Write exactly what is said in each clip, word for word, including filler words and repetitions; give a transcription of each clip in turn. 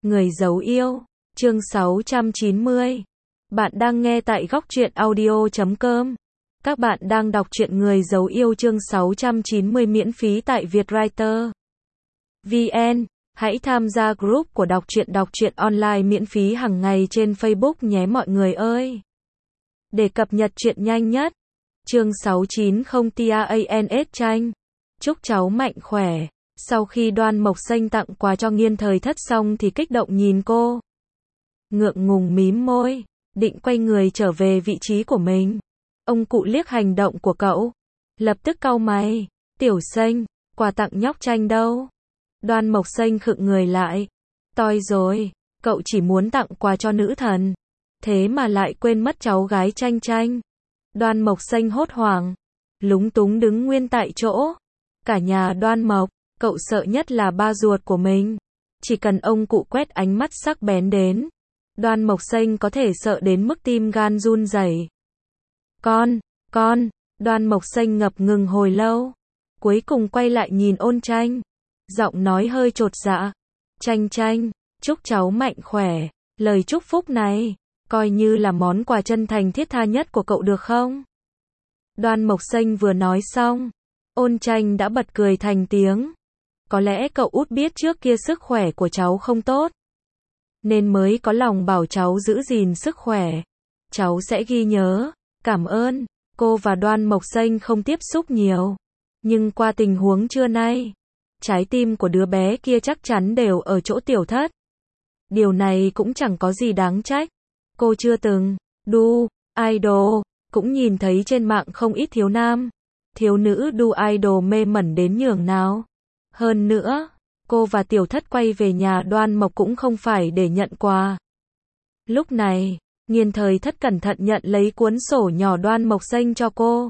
Người giấu yêu, chương sáu trăm chín mươi. Bạn đang nghe tại góc truyện audio chấm com. Các bạn đang đọc truyện Người giấu yêu chương sáu trăm chín mươi miễn phí tại Vietwriter. vê en. Hãy tham gia group của đọc truyện đọc truyện online miễn phí hàng ngày trên Facebook nhé mọi người ơi. Để cập nhật truyện nhanh nhất. Chương sáu trăm chín mươi tans tranh. Chúc cháu mạnh khỏe. Sau khi Đoan Mộc Xanh tặng quà cho Nghiên Thời Thất xong thì kích động nhìn cô. Ngượng ngùng mím môi, định quay người trở về vị trí của mình. Ông cụ liếc hành động của cậu, lập tức cau mày. Tiểu Xanh, quà tặng nhóc Tranh đâu? Đoan Mộc Xanh khựng người lại. Toi rồi, cậu chỉ muốn tặng quà cho nữ thần, thế mà lại quên mất cháu gái Tranh Tranh. Đoan Mộc Xanh hốt hoảng, lúng túng đứng nguyên tại chỗ. Cả nhà Đoan Mộc, cậu sợ nhất là ba ruột của mình. Chỉ cần ông cụ quét ánh mắt sắc bén đến, Đoan Mộc Xanh có thể sợ đến mức tim gan run rẩy. Con, con, Đoan Mộc Xanh ngập ngừng hồi lâu. Cuối cùng quay lại nhìn Ôn Tranh. Giọng nói hơi chột dạ. Tranh Tranh, chúc cháu mạnh khỏe. Lời chúc phúc này, coi như là món quà chân thành thiết tha nhất của cậu được không? Đoan Mộc Xanh vừa nói xong, Ôn Tranh đã bật cười thành tiếng. Có lẽ cậu út biết trước kia sức khỏe của cháu không tốt, nên mới có lòng bảo cháu giữ gìn sức khỏe. Cháu sẽ ghi nhớ, cảm ơn. Cô và Đoan Mộc Xanh không tiếp xúc nhiều, nhưng qua tình huống trưa nay, trái tim của đứa bé kia chắc chắn đều ở chỗ Tiểu Thất. Điều này cũng chẳng có gì đáng trách. Cô chưa từng đu idol, cũng nhìn thấy trên mạng không ít thiếu nam, thiếu nữ đu idol mê mẩn đến nhường nào. Hơn nữa, cô và Tiểu Thất quay về nhà Đoan Mộc cũng không phải để nhận quà. Lúc này, Nghiên Thời Thất cẩn thận nhận lấy cuốn sổ nhỏ Đoan Mộc Xanh cho cô.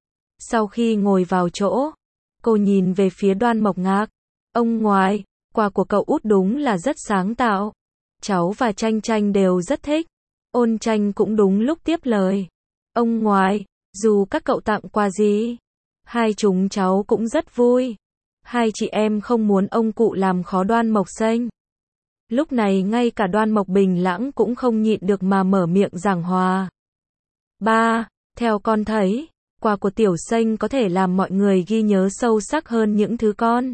Sau khi ngồi vào chỗ, cô nhìn về phía Đoan Mộc ngạc. Ông ngoại, quà của cậu út đúng là rất sáng tạo. Cháu và Tranh Tranh đều rất thích. Ôn Tranh cũng đúng lúc tiếp lời. Ông ngoại, dù các cậu tặng quà gì, hai chúng cháu cũng rất vui. Hai chị em không muốn ông cụ làm khó Đoan Mộc Xanh. Lúc này ngay cả Đoan Mộc Bình Lãng cũng không nhịn được mà mở miệng giảng hòa. Ba, theo con thấy, quà của Tiểu Xanh có thể làm mọi người ghi nhớ sâu sắc hơn những thứ con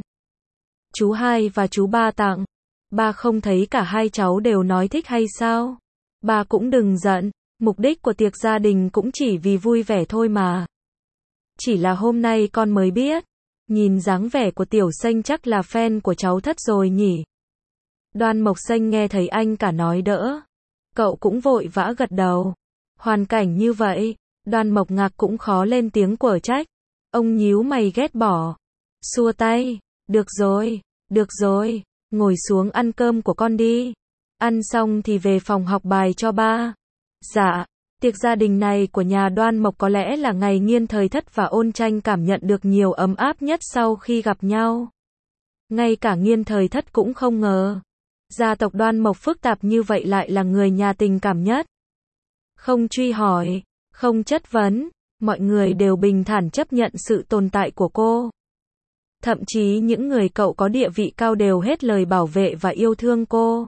chú hai và chú ba tặng. Ba không thấy cả hai cháu đều nói thích hay sao? Ba cũng đừng giận, mục đích của tiệc gia đình cũng chỉ vì vui vẻ thôi mà. Chỉ là hôm nay con mới biết. Nhìn dáng vẻ của Tiểu Xanh chắc là fan của cháu Thất rồi nhỉ? Đoan Mộc Xanh nghe thấy anh cả nói đỡ, cậu cũng vội vã gật đầu. Hoàn cảnh như vậy, Đoan Mộc Ngạc cũng khó lên tiếng quở trách. Ông nhíu mày ghét bỏ, xua tay. Được rồi, được rồi, ngồi xuống ăn cơm của con đi. Ăn xong thì về phòng học bài cho ba. Dạ. Tiệc gia đình này của nhà Đoan Mộc có lẽ là ngày Nghiên Thời Thất và Ôn Tranh cảm nhận được nhiều ấm áp nhất sau khi gặp nhau. Ngay cả Nghiên Thời Thất cũng không ngờ, gia tộc Đoan Mộc phức tạp như vậy lại là người nhà tình cảm nhất. Không truy hỏi, không chất vấn, mọi người đều bình thản chấp nhận sự tồn tại của cô. Thậm chí những người cậu có địa vị cao đều hết lời bảo vệ và yêu thương cô.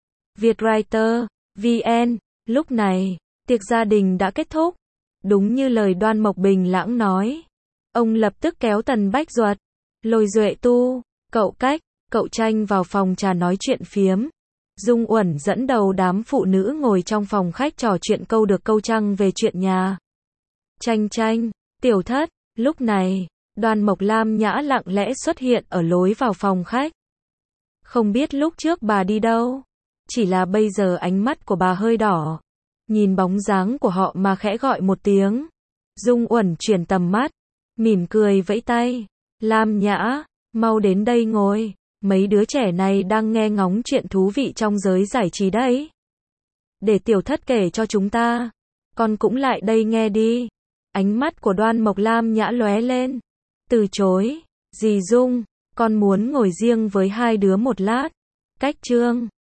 Vietwriter, vê en, lúc này, tiệc gia đình đã kết thúc. Đúng như lời Đoan Mộc Bình Lãng nói. Ông lập tức kéo Tần Bách Duật, Lôi Duệ Tu, cậu Cách, cậu Tranh vào phòng trà nói chuyện phiếm. Dung Uẩn dẫn đầu đám phụ nữ ngồi trong phòng khách trò chuyện câu được câu trăng về chuyện nhà Tranh Tranh, Tiểu Thất. Lúc này, Đoan Mộc Lam nhã lặng lẽ xuất hiện ở lối vào phòng khách. Không biết lúc trước bà đi đâu, chỉ là bây giờ ánh mắt của bà hơi đỏ. Nhìn bóng dáng của họ mà khẽ gọi một tiếng. Dung Uẩn chuyển tầm mắt, mỉm cười vẫy tay. Lam Nhã, mau đến đây ngồi. Mấy đứa trẻ này đang nghe ngóng chuyện thú vị trong giới giải trí đấy. Để Tiểu Thất kể cho chúng ta. Con cũng lại đây nghe đi. Ánh mắt của Đoan Mộc Lam Nhã lóe lên. Từ chối. Dì Dung, con muốn ngồi riêng với hai đứa một lát. Cách Trương,